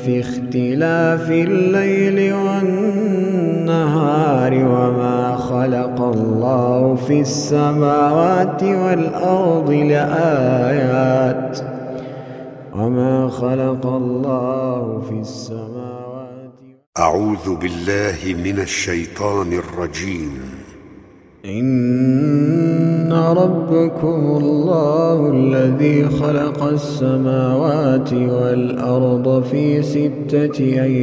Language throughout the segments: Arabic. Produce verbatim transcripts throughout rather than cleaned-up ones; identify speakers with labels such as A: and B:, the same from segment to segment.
A: في اختلاف الليل والنهار وما خلق الله في السماوات والأرض لآيات وما خلق الله في السماوات.
B: أعوذ بالله من الشيطان الرجيم.
A: إن ربكم الله الذي خلق السماوات والأرض في ستة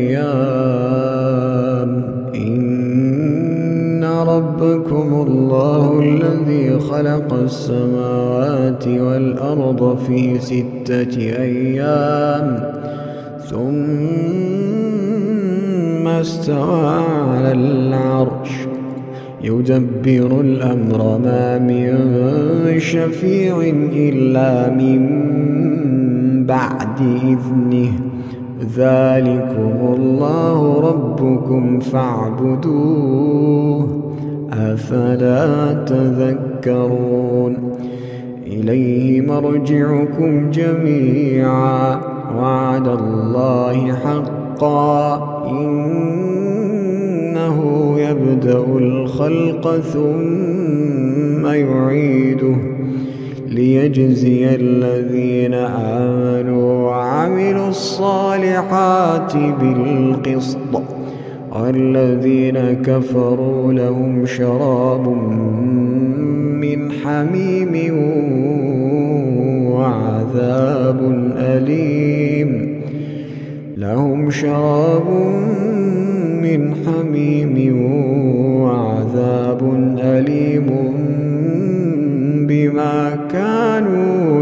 A: أيام إن ربكم الله الذي خلق السماوات والأرض في ستة أيام ثم استوى على العرش يدبر الأمر ما من شفيع إلا من بعد إذنه ذلكم الله ربكم فاعبدوه أفلا تذكرون. إليه مرجعكم جميعا وعد الله حقا إنه يبدأ الخلق ثم يعيده ليجزي الذين آمنوا وعملوا الصالحات بالقسط والذين كفروا لهم شراب من حميم وعذاب أليم لهم شراب من حميم وعذاب أليم بما كانوا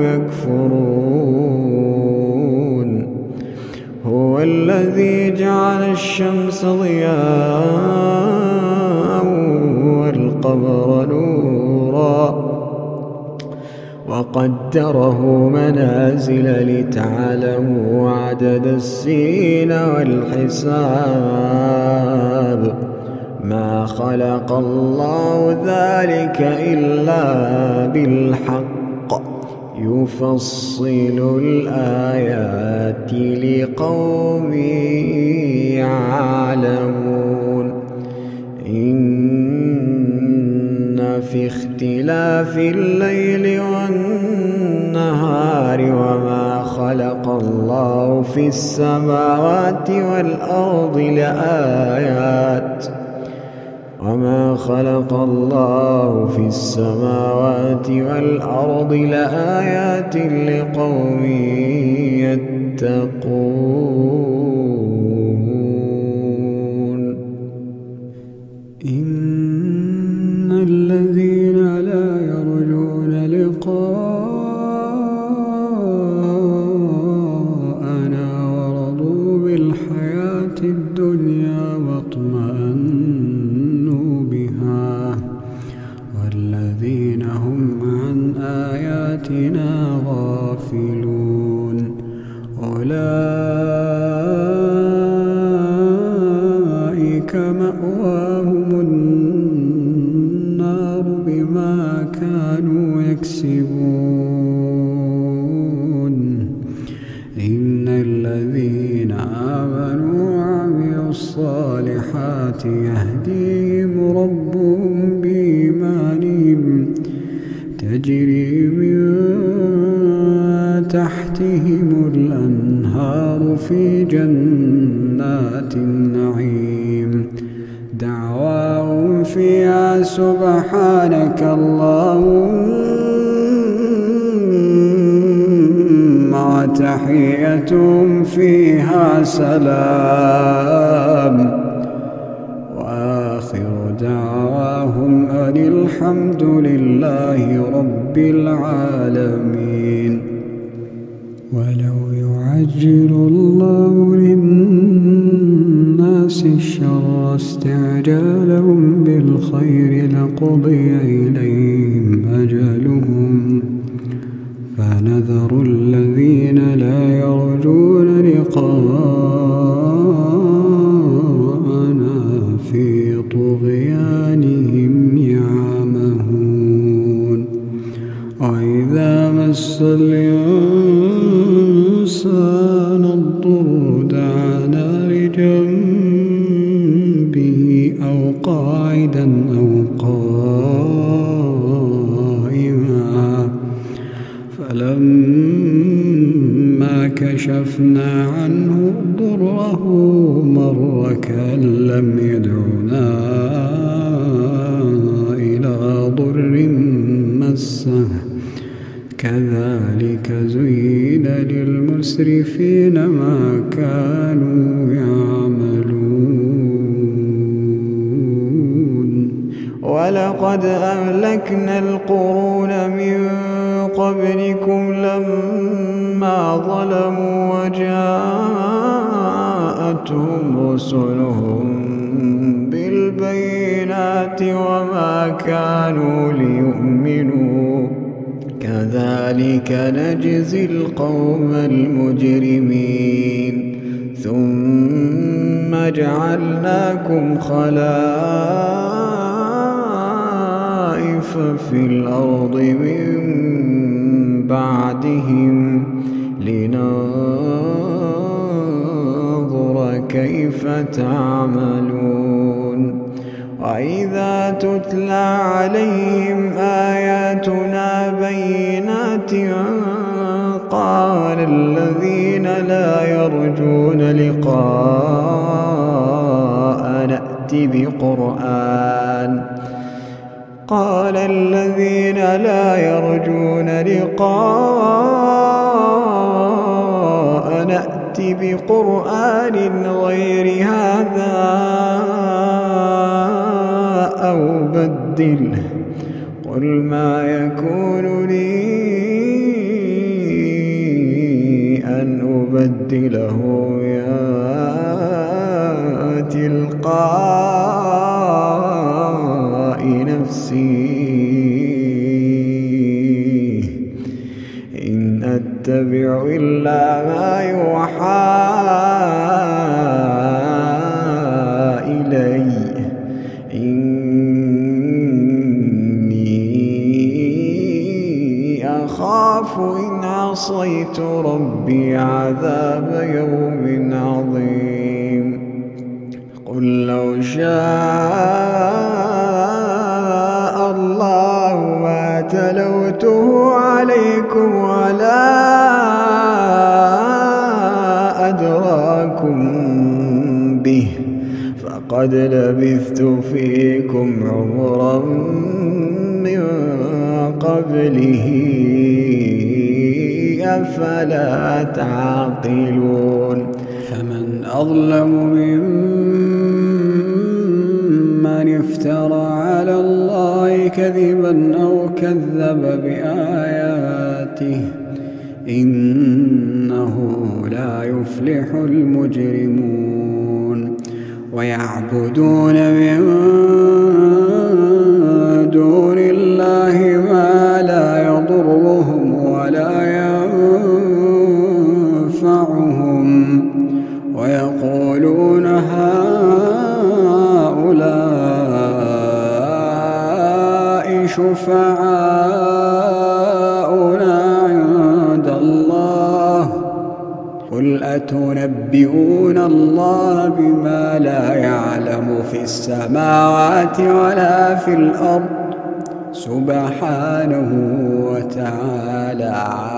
A: يكفرون. هو الذي جعل الشمس ضياء والقمر نورا وقدره منازل لتعلموا عدد السنين والحساب ما خلق الله ذلك إلا بالحق يفصل الآيات لقوم يعلمون. إن في اختلاف الليل والنهار وما خلق الله في السماوات والأرض لآيات وما خلق الله في السماوات والأرض لآيات لقوم يتقون. إن الذين لا يرجون لقاءنا ورضوا بالحياة الدنيا واطمأنوا بها والذين هم عن آياتنا غافلون أولئك مأواهم النار بما كانوا يكسبون. إن الذين آمنوا وعملوا الصالحات يهديهم ربهم بإيمانهم تجري من تحتهم الأنهار في جنات النعيم دعواهم فيها سبحانك اللهم وتحيتهم فيها سلام وآخر دعواهم أن الحمد لله رب العالمين. ولو يعجل الله للناس الشر استعجالهم بالخير لقضي إليهم أجلهم فنذر الذين لا يرجون لقاءنا في طغيانهم يعمهون. وإذا مس الإنسان الضر دعا كشفنا عنه ضره مر كأن لم يدعنا إلى ضر مسه كذلك زين للمسرفين ما كانوا يعملون. ولقد أهلكنا القرون من قبلكم لما ظلموا وجاءتهم رسلهم بالبينات وما كانوا ليؤمنوا كذلك نجزي القوم المجرمين. ثم جعلناكم خلائف في الأرض من بعدهم لننظر كيف تعملون. وإذا تتلى عليهم آياتنا بينات قال الذين لا يرجون لقاء نأتِ بقرآن قال الذين لا يرجون لقاء نأتِ بقرآن غير هذا أو بدله قل ما يكون لي أن أبدله يا تلقاء نفسي إن أتبع إلا ما يوحى إلي أخاف إن عصيت ربي عذاب يوم عظيم. قل لو شاء الله ما تلوته عليكم ولا أدراكم به فقد لبثت فيكم عمرا من قبله أفلا تعقلون. فمن أظلم ممن افترى على الله كذبا أو كذب بآياته إنه لا يفلح المجرمون. ويعبدون من دون الله ما لا يضرهم ولا ينفعهم ويقولون هؤلاء شفعاؤنا عند الله قل أتنبئون الله بما لا يعلم في السماوات ولا في الأرض سبحانه وتعالى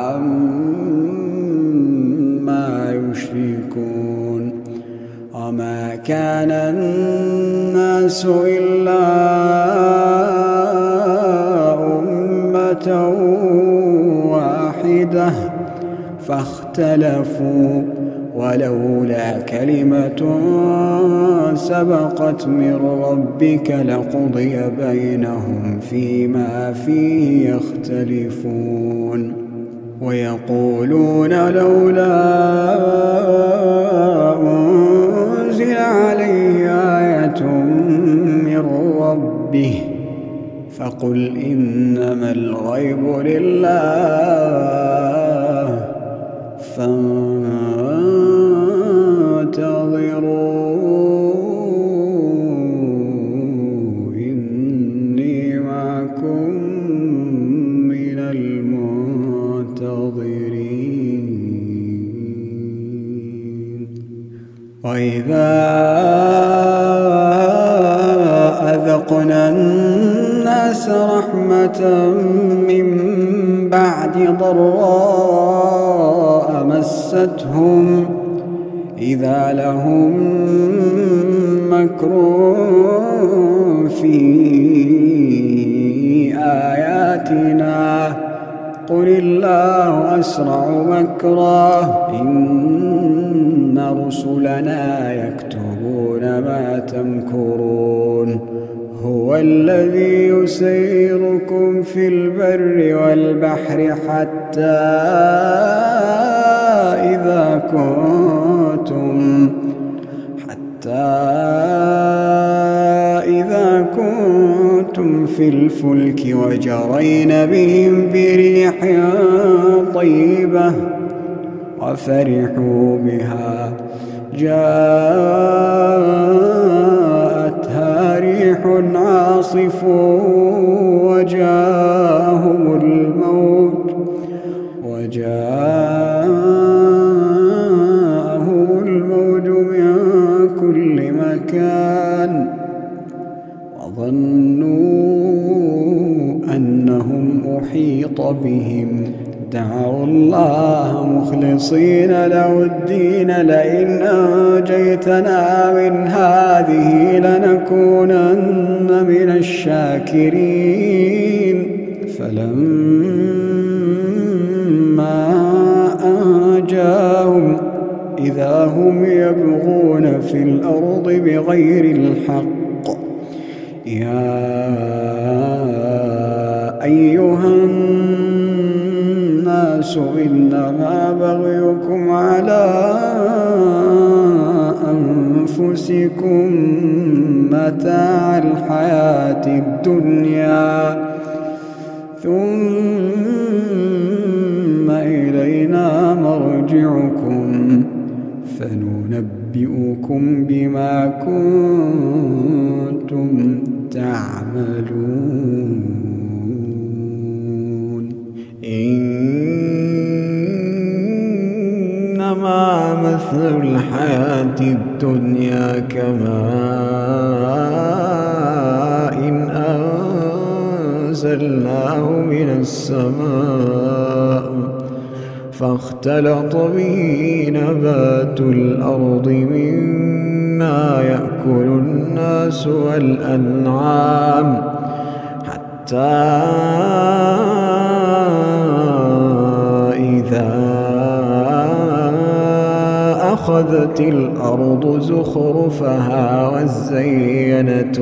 A: عما يشركون. وما كان الناس إلا أمة واحدة فاختلفوا ولولا كلمة سبقت من ربك لقضي بينهم فيما فيه يختلفون. ويقولون لولا أنزل عليه آية من ربه فقل إنما الغيب لله فانتظروا إني معكم من المنتظرين. وإذا أذقنا الناس رحمة من بعد ضراء مس مستهم إذا لهم مكر في آياتنا قل الله أسرع مكرا إن رسلنا يكتبون ما تمكرون هو الذي يسيركم في البر والبحر حتى إذا كنتم حتى إذا كنتم في الفلك وجرين بهم بريح طيبة وفرحوا بها جاءتها ريح عاصف وجاءهم الموت وجاءهم الموت من كل مكان وظنوا أنهم أحيط بهم دعوا الله مخلصين له الدين لئن أنجيتنا من هذه لنكونن من الشاكرين فلما أنجاهم إذا هم يبغون في الأرض بغير الحق يا أيها الناس إنما بغيكم على أنفسكم متاع الحياة الدنيا ثم إلينا مرجعكم فننبئكم بما كنتم تعملون إنما مثل الحياة الدنيا كماء إن أنزلناه من السماء فاختلط به نبات الأرض مما يأكل الناس والأنعام حتى إذا أخذت الأرض زخرفها وزينت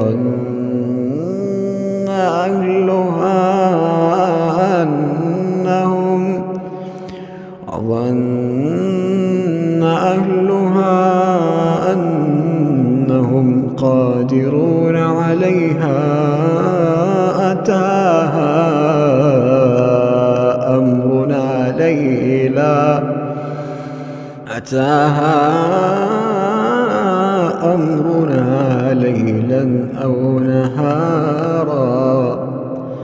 A: وظن أهلها أنهم وظن أهلها أنهم قادرون عليها أتاها أمرنا ليلا أتاها أمرنا ليلا أو نهارا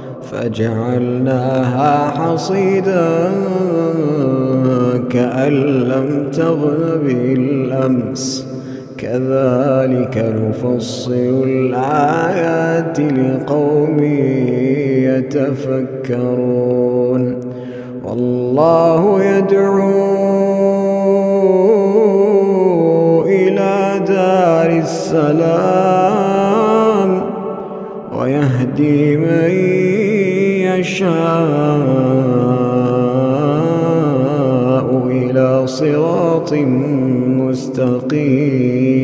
A: فجعلناها حصيدا كأن لم تغن بالأمس كذلك نفصل الآيات لقوم يتفكرون والله يدعو إلى دار السلام ويهدي من يشاء إلى صراط مستقيم